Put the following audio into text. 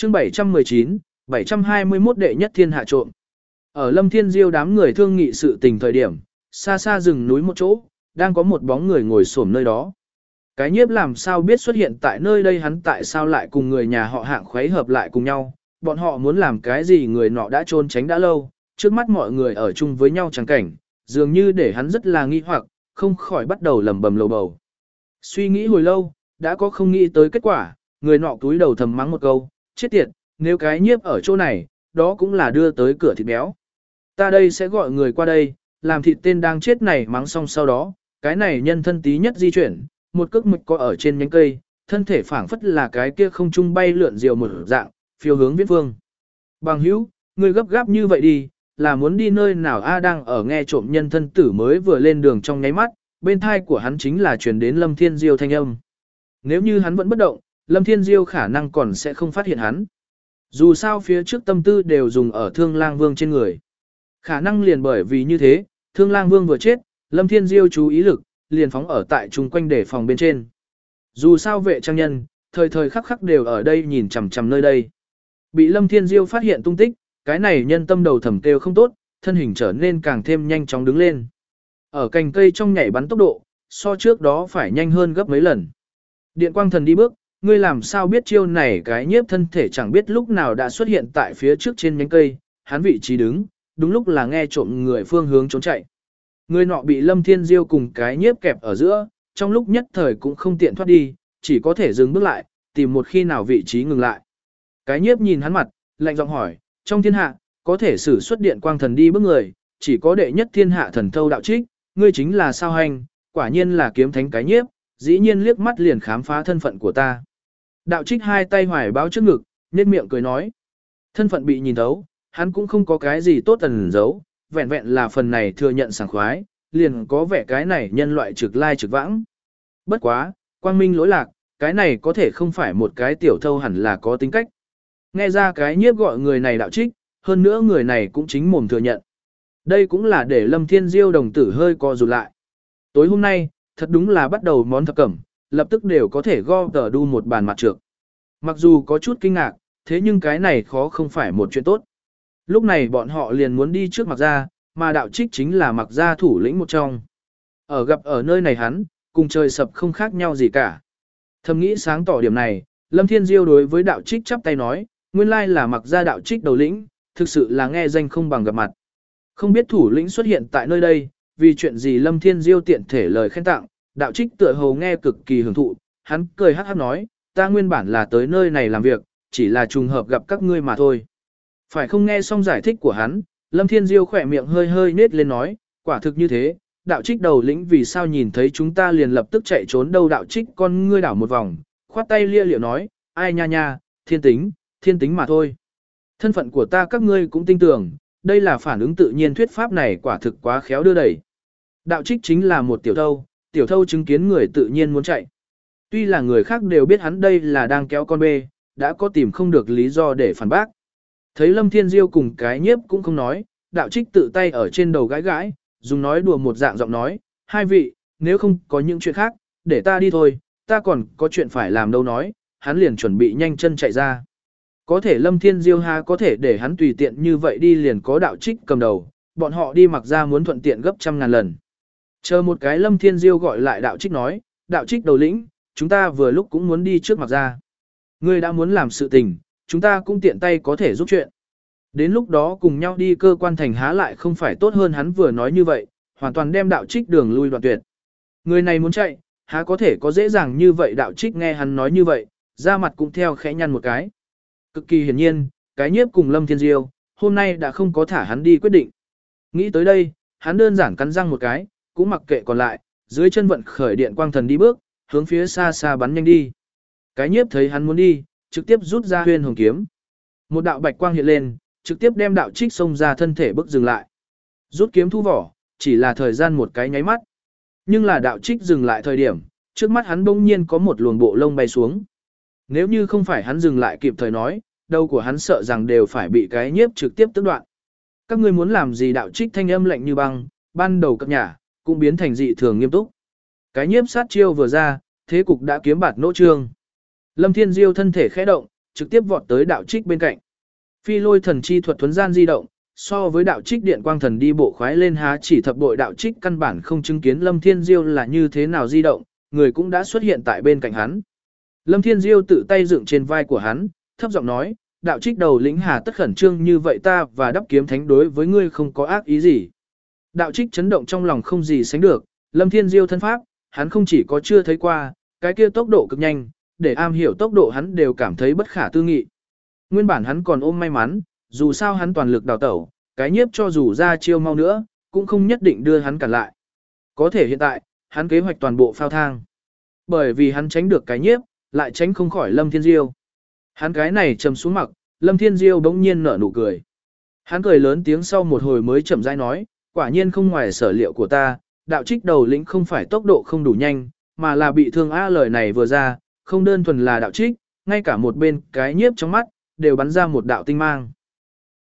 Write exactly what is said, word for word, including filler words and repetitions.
chương bảy trăm mười chín, bảy trăm hai mươi mốt đệ nhất thiên hạ trộm. Ở Lâm Thiên Diêu đám người thương nghị sự tình thời điểm, xa xa rừng núi một chỗ, đang có một bóng người ngồi xổm nơi đó. Cái nhiếp làm sao biết xuất hiện tại nơi đây, hắn tại sao lại cùng người nhà họ Hạng khuấy hợp lại cùng nhau, bọn họ muốn làm cái gì người nọ đã trốn tránh đã lâu, trước mắt mọi người ở chung với nhau chẳng cảnh, dường như để hắn rất là nghi hoặc, không khỏi bắt đầu lẩm bẩm lầu bầu. Suy nghĩ hồi lâu, đã có không nghĩ tới kết quả, người nọ túi đầu thầm mắng một câu, chết tiệt, nếu cái nhiếp ở chỗ này, đó cũng là đưa tới cửa thịt béo. Ta đây sẽ gọi người qua đây, làm thịt tên đang chết này mắng xong sau đó, cái này nhân thân tí nhất di chuyển, một cước mực có ở trên nhánh cây, thân thể phảng phất là cái kia không trung bay lượn diều một dạng, phiêu hướng viễn phương. Bằng hữu, người gấp gáp như vậy đi, là muốn đi nơi nào a? Đang ở nghe trộm nhân thân tử mới vừa lên đường trong nháy mắt, bên thai của hắn chính là truyền đến Lâm Thiên Diêu thanh âm. Nếu như hắn vẫn bất động, Lâm Thiên Diêu khả năng còn sẽ không phát hiện hắn. Dù sao phía trước tâm tư đều dùng ở Thương Lang Vương trên người. Khả năng liền bởi vì như thế, Thương Lang Vương vừa chết, Lâm Thiên Diêu chú ý lực, liền phóng ở tại chung quanh để phòng bên trên. Dù sao vệ trang nhân, thời thời khắc khắc đều ở đây nhìn chằm chằm nơi đây. Bị Lâm Thiên Diêu phát hiện tung tích, cái này nhân tâm đầu thầm kêu không tốt, thân hình trở nên càng thêm nhanh chóng đứng lên. Ở cành cây trong nhảy bắn tốc độ, so trước đó phải nhanh hơn gấp mấy lần. Điện quang thần đi bước, ngươi làm sao biết chiêu này? Cái nhiếp thân thể chẳng biết lúc nào đã xuất hiện tại phía trước trên nhánh cây, hắn vị trí đứng, đúng lúc là nghe trộm người phương hướng trốn chạy. Người nọ bị Lâm Thiên Diêu cùng cái nhiếp kẹp ở giữa, trong lúc nhất thời cũng không tiện thoát đi, chỉ có thể dừng bước lại, tìm một khi nào vị trí ngừng lại. Cái nhiếp nhìn hắn mặt, lạnh giọng hỏi, trong thiên hạ, có thể sử xuất điện quang thần đi bước người, chỉ có đệ nhất thiên hạ thần thâu đạo trích, ngươi chính là sao hành, quả nhiên là kiếm thánh cái nhiếp, dĩ nhiên liếc mắt liền khám phá thân phận của ta. Đạo trích hai tay hoài báo trước ngực, nhếch miệng cười nói, thân phận bị nhìn thấu, hắn cũng không có cái gì tốt ẩn giấu, vẹn vẹn là phần này thừa nhận sảng khoái, liền có vẻ cái này nhân loại trực lai trực vãng. Bất quá, quang minh lỗi lạc, cái này có thể không phải một cái tiểu thâu hẳn là có tính cách. Nghe ra cái nhiếp gọi người này đạo trích, hơn nữa người này cũng chính mồm thừa nhận. Đây cũng là để Lâm Thiên Diêu đồng tử hơi co rụt lại. Tối hôm nay, thật đúng là bắt đầu món thập cẩm, lập tức đều có thể go tờ đu một bàn mặt trược. Mặc dù có chút kinh ngạc, thế nhưng cái này khó không phải một chuyện tốt. Lúc này bọn họ liền muốn đi trước Mặc Gia, mà đạo trích chính là Mặc Gia thủ lĩnh một trong. Ở gặp ở nơi này hắn, cùng trời sập không khác nhau gì cả. Thầm nghĩ sáng tỏ điểm này, Lâm Thiên Diêu đối với đạo trích chắp tay nói, nguyên lai là Mặc Gia đạo trích đầu lĩnh, thực sự là nghe danh không bằng gặp mặt. Không biết thủ lĩnh xuất hiện tại nơi đây, vì chuyện gì Lâm Thiên Diêu tiện thể lời khen tặng, đạo trích tựa hồ nghe cực kỳ hưởng thụ, hắn cười hắc hắc nói, ta nguyên bản là tới nơi này làm việc, chỉ là trùng hợp gặp các ngươi mà thôi. Phải không? Nghe xong giải thích của hắn, Lâm Thiên Diêu khỏe miệng hơi hơi nết lên nói, quả thực như thế, đạo trích đầu lĩnh vì sao nhìn thấy chúng ta liền lập tức chạy trốn đâu? Đạo trích con ngươi đảo một vòng, khoát tay lia liệu nói, ai nha nha, thiên tính, thiên tính mà thôi. Thân phận của ta các ngươi cũng tin tưởng, đây là phản ứng tự nhiên, thuyết pháp này quả thực quá khéo đưa đẩy. Đạo trích chính là một tiểu thâu, tiểu thâu chứng kiến người tự nhiên muốn chạy. Tuy là người khác đều biết hắn đây là đang kéo con bê, đã có tìm không được lý do để phản bác. Thấy Lâm Thiên Diêu cùng cái nhiếp cũng không nói, đạo trích tự tay ở trên đầu gãi gãi, dùng nói đùa một dạng giọng nói, hai vị, nếu không có những chuyện khác, để ta đi thôi, ta còn có chuyện phải làm đâu nói, hắn liền chuẩn bị nhanh chân chạy ra. Có thể Lâm Thiên Diêu ha có thể để hắn tùy tiện như vậy đi, liền có đạo trích cầm đầu, bọn họ đi Mặc Gia muốn thuận tiện gấp trăm ngàn lần. Chờ một cái, Lâm Thiên Diêu gọi lại đạo trích nói, đạo trích đầu lĩnh, chúng ta vừa lúc cũng muốn đi trước Mặc Gia. Ngươi đã muốn làm sự tình, chúng ta cũng tiện tay có thể giúp chuyện. Đến lúc đó cùng nhau đi cơ quan thành há lại không phải tốt hơn? Hắn vừa nói như vậy, hoàn toàn đem đạo trích đường lui đoạn tuyệt. Người này muốn chạy, há có thể có dễ dàng như vậy? Đạo trích nghe hắn nói như vậy, da mặt cũng theo khẽ nhăn một cái. Cực kỳ hiển nhiên, cái nhiếp cùng Lâm Thiên Diêu, hôm nay đã không có thả hắn đi quyết định. Nghĩ tới đây, hắn đơn giản cắn răng một cái, cũng mặc kệ còn lại, dưới chân vận khởi điện quang thần đi bước, hướng phía xa xa bắn nhanh đi. Cái nhiếp thấy hắn muốn đi, trực tiếp rút ra Huyên Hồng kiếm. Một đạo bạch quang hiện lên, trực tiếp đem đạo trích xông ra thân thể bức dừng lại. Rút kiếm thu vỏ, chỉ là thời gian một cái nháy mắt. Nhưng là đạo trích dừng lại thời điểm, trước mắt hắn bỗng nhiên có một luồng bộ lông bay xuống. Nếu như không phải hắn dừng lại kịp thời nói, đầu của hắn sợ rằng đều phải bị cái nhiếp trực tiếp tước đoạn. Các ngươi muốn làm gì? Đạo trích thanh âm lạnh như băng, ban đầu cập nhả, cũng biến thành dị thường nghiêm túc. Cái nhiếp sát chiêu vừa ra, thế cục đã kiếm bạt nỗ trương. Lâm Thiên Diêu thân thể khẽ động, trực tiếp vọt tới đạo trích bên cạnh. Phi lôi thần chi thuật thuấn gian di động, so với đạo trích điện quang thần đi bộ khoái lên há chỉ thập bội đạo trích căn bản không chứng kiến Lâm Thiên Diêu là như thế nào di động, người cũng đã xuất hiện tại bên cạnh hắn. Lâm Thiên Diêu tự tay dựng trên vai của hắn, thấp giọng nói, đạo trích đầu lĩnh hà tất khẩn trương như vậy ta và đắp kiếm thánh đối với ngươi không có ác ý gì. Đạo trích chấn động trong lòng không gì sánh được, Lâm Thiên Diêu thân pháp, hắn không chỉ có chưa thấy qua, cái kia tốc độ cực nhanh, để am hiểu tốc độ hắn đều cảm thấy bất khả tư nghị. Nguyên bản hắn còn ôm may mắn, dù sao hắn toàn lực đào tẩu, cái nhiếp cho dù ra chiêu mau nữa, cũng không nhất định đưa hắn cản lại. Có thể hiện tại, hắn kế hoạch toàn bộ phao thang. Bởi vì hắn tránh được cái nhiếp, lại tránh không khỏi Lâm Thiên Diêu. Hắn cái này trầm xuống mặt, Lâm Thiên Diêu bỗng nhiên nở nụ cười. Hắn cười lớn tiếng sau một hồi mới chậm rãi nói, quả nhiên không ngoài sở liệu của ta, đạo trích đầu lĩnh không phải tốc độ không đủ nhanh, mà là bị thương á lời này vừa ra, không đơn thuần là đạo trích, ngay cả một bên cái nhiếp trong mắt, đều bắn ra một đạo tinh mang.